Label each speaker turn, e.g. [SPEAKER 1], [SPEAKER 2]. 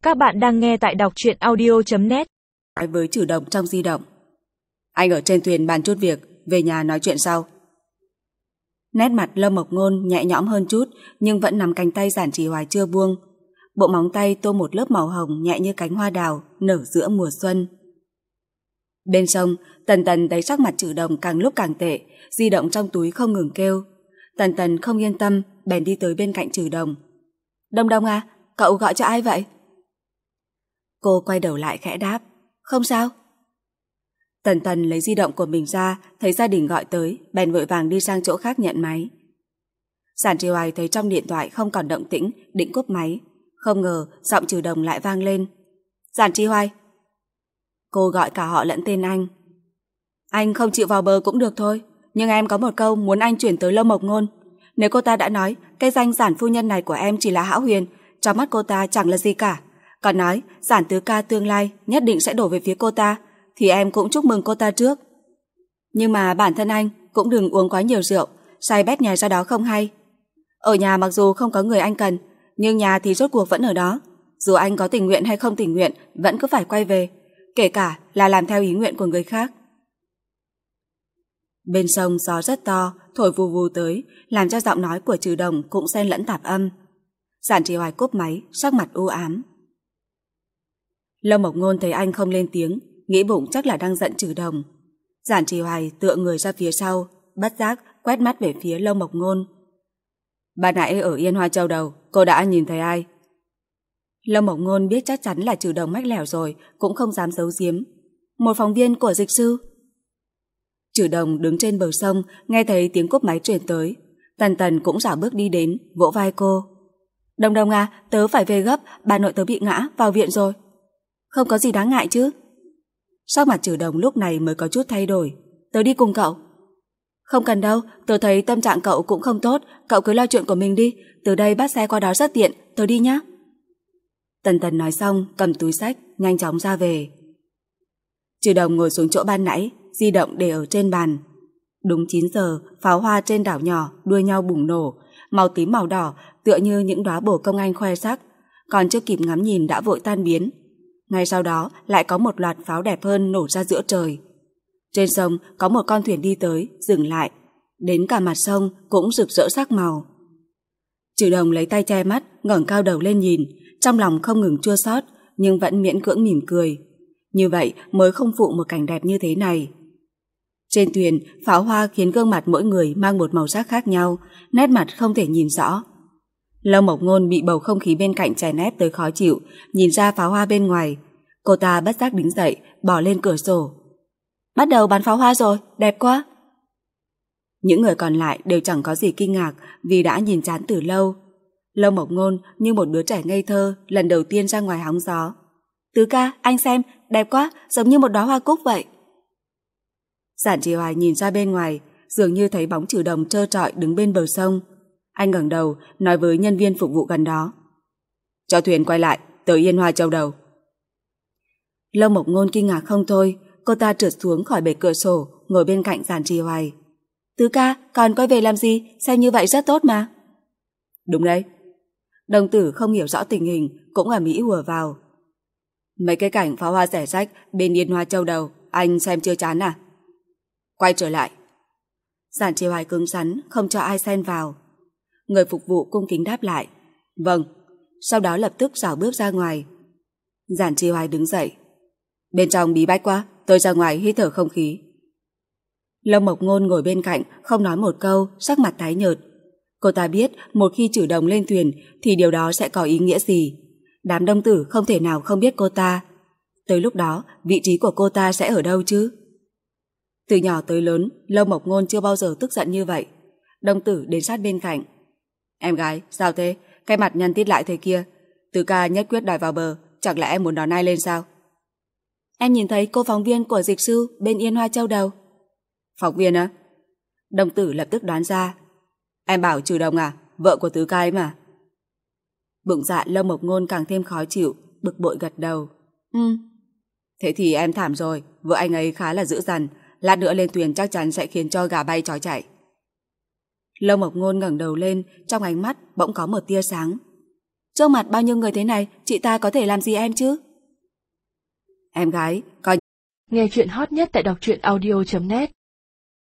[SPEAKER 1] Các bạn đang nghe tại đọc truyện audio.net.
[SPEAKER 2] Nói với Trử Đồng trong di động. Anh ở trên thuyền bàn chút việc, về nhà nói chuyện sau. Nét mặt Lâm Mộc Ngôn nhẹ nhõm hơn chút, nhưng vẫn nắm cánh tay Giản Trì Hoài chưa buông. Bộ móng tay tô một lớp màu hồng nhẹ như cánh hoa đào nở giữa mùa xuân. Bên sông, Tần Tần thấy sắc mặt Trử Đồng càng lúc càng tệ, di động trong túi không ngừng kêu. Tần Tần không yên tâm, bèn đi tới bên cạnh Trử Đồng. Đông Đông à, cậu gọi cho ai vậy? Cô quay đầu lại khẽ đáp, không sao. Tần Tần lấy di động của mình ra, thấy gia đình gọi tới, bèn vội vàng đi sang chỗ khác nhận máy. Giản Trì Hoài thấy trong điện thoại không còn động tĩnh, định cúp máy. Không ngờ giọng Trử Đồng lại vang lên. Giản Trì Hoài. Cô gọi cả họ lẫn tên anh. Anh không chịu vào bờ cũng được thôi, nhưng em có một câu muốn anh chuyển tới Lâm Mộc Ngôn. Nếu cô ta đã nói cái danh Giản phu nhân này của em chỉ là hão huyền, trong mắt cô ta chẳng là gì cả, còn nói Giản tứ ca tương lai nhất định sẽ đổ về phía cô ta, thì em cũng chúc mừng cô ta trước. Nhưng mà bản thân anh cũng đừng uống quá nhiều rượu, say bét nhè ra đó không hay. Ở nhà mặc dù không có người anh cần, nhưng nhà thì rốt cuộc vẫn ở đó. Dù anh có tình nguyện hay không tình nguyện, vẫn cứ phải quay về, kể cả là làm theo ý nguyện của người khác. Bên sông gió rất to, thổi vù vù tới, làm cho giọng nói của Trử Đồng cũng xen lẫn tạp âm. Giản Trì Hoài cúp máy, sắc mặt u ám. Lâm Mộc Ngôn thấy anh không lên tiếng, nghĩ bụng chắc là đang giận Trử Đồng. Giản Trì Hoài tựa người ra phía sau, bất giác quét mắt về phía Lâm Mộc Ngôn. Ban nãy ở Yên Hoa Châu Đầu, cô đã nhìn thấy ai? Lâm Mộc Ngôn biết chắc chắn là Trử Đồng mách lẻo rồi, cũng không dám giấu giếm. Một phóng viên của Dịch Sư. Trử Đồng đứng trên bờ sông, nghe thấy tiếng cúp máy truyền tới. Tần Tần cũng rảo bước đi đến, vỗ vai cô. Đồng Đồng à, tớ phải về gấp, bà nội tớ bị ngã, vào viện rồi. Không có gì đáng ngại chứ? Sắc mặt Trử Đồng lúc này mới có chút thay đổi. Tớ đi cùng cậu. Không cần đâu, tớ thấy tâm trạng cậu cũng không tốt, cậu cứ lo chuyện của mình đi, từ đây bắt xe qua đó rất tiện, tớ đi nhé. Tần Tần nói xong, cầm túi xách, nhanh chóng ra về. Trử Đồng ngồi xuống chỗ ban nãy, di động để ở trên bàn. Đúng 9 giờ, pháo hoa trên đảo nhỏ đua nhau bùng nổ, màu tím màu đỏ tựa như những đóa bồ công anh khoe sắc, còn chưa kịp ngắm nhìn đã vội tan biến. Ngay sau đó lại có một loạt pháo đẹp hơn nổ ra giữa trời. Trên sông có một con thuyền đi tới, dừng lại, đến cả mặt sông cũng rực rỡ sắc màu. Trử Đồng lấy tay che mắt, ngẩng cao đầu lên nhìn, trong lòng không ngừng chua xót, nhưng vẫn miễn cưỡng mỉm cười. Như vậy mới không phụ một cảnh đẹp như thế này. Trên thuyền, pháo hoa khiến gương mặt mỗi người mang một màu sắc khác nhau, nét mặt không thể nhìn rõ. Lâm Mộc Ngôn bị bầu không khí bên cạnh chèn ép tới khó chịu, nhìn ra pháo hoa bên ngoài. Cô ta bất giác đứng dậy, bỏ lên cửa sổ. Bắt đầu bắn pháo hoa rồi, đẹp quá. Những người còn lại đều chẳng có gì kinh ngạc vì đã nhìn chán từ lâu. Lâm Mộc Ngôn như một đứa trẻ ngây thơ lần đầu tiên ra ngoài hóng gió. Tứ ca, anh xem, đẹp quá, giống như một đóa hoa cúc vậy. Giản Trì Hoài nhìn ra bên ngoài, dường như thấy bóng Trử Đồng trơ trọi đứng bên bờ sông. Anh ngẩng đầu, nói với nhân viên phục vụ gần đó. Cho thuyền quay lại, tới Yên Hoa Châu Đầu. Lâm Mộc Ngôn kinh ngạc không thôi, cô ta trượt xuống khỏi bệ cửa sổ, ngồi bên cạnh Giản Trì Hoài. Tứ ca, còn quay về làm gì, xem như vậy rất tốt mà. Đúng đấy. Đồng tử không hiểu rõ tình hình, cũng ở Mỹ hùa vào. Mấy cái cảnh pháo hoa rẻ rách bên Yên Hoa Châu Đầu, anh xem chưa chán à? Quay trở lại. Giản Trì Hoài cứng rắn, không cho ai xen vào. Người phục vụ cung kính đáp lại. Vâng. Sau đó lập tức rảo bước ra ngoài. Giản Trì Hoài đứng dậy. Bên trong bí bách quá, tôi ra ngoài hít thở không khí. Lâm Mộc Ngôn ngồi bên cạnh, không nói một câu, sắc mặt tái nhợt. Cô ta biết một khi Trử Đồng lên thuyền thì điều đó sẽ có ý nghĩa gì. Đám đông tử không thể nào không biết cô ta. Tới lúc đó, vị trí của cô ta sẽ ở đâu chứ? Từ nhỏ tới lớn, Lâm Mộc Ngôn chưa bao giờ tức giận như vậy. Đông tử đến sát bên cạnh. Em gái, sao thế? Cái mặt nhăn tít lại thế kia. Tứ ca nhất quyết đòi vào bờ, chẳng lẽ em muốn đón ai lên sao? Em nhìn thấy cô phóng viên của Dịch Sư bên Yên Hoa Châu Đầu. Phóng viên á? Đông tử lập tức đoán ra. Em bảo Trử Đồng à? Vợ của tứ ca ấy mà. Bụng dạ Lâm Mộc Ngôn càng thêm khó chịu, bực bội gật đầu. Thế thì em thảm rồi, vợ anh ấy khá là dữ dằn, lát nữa lên thuyền chắc chắn sẽ khiến cho gà bay chó chạy. Lâm Mộc Ngôn ngẩng đầu lên, trong ánh mắt bỗng có một tia sáng. Trước mặt bao nhiêu người thế này, chị ta có thể làm gì em chứ? Em gái, coi.
[SPEAKER 1] Nghe chuyện hot nhất tại đọc truyện audio.net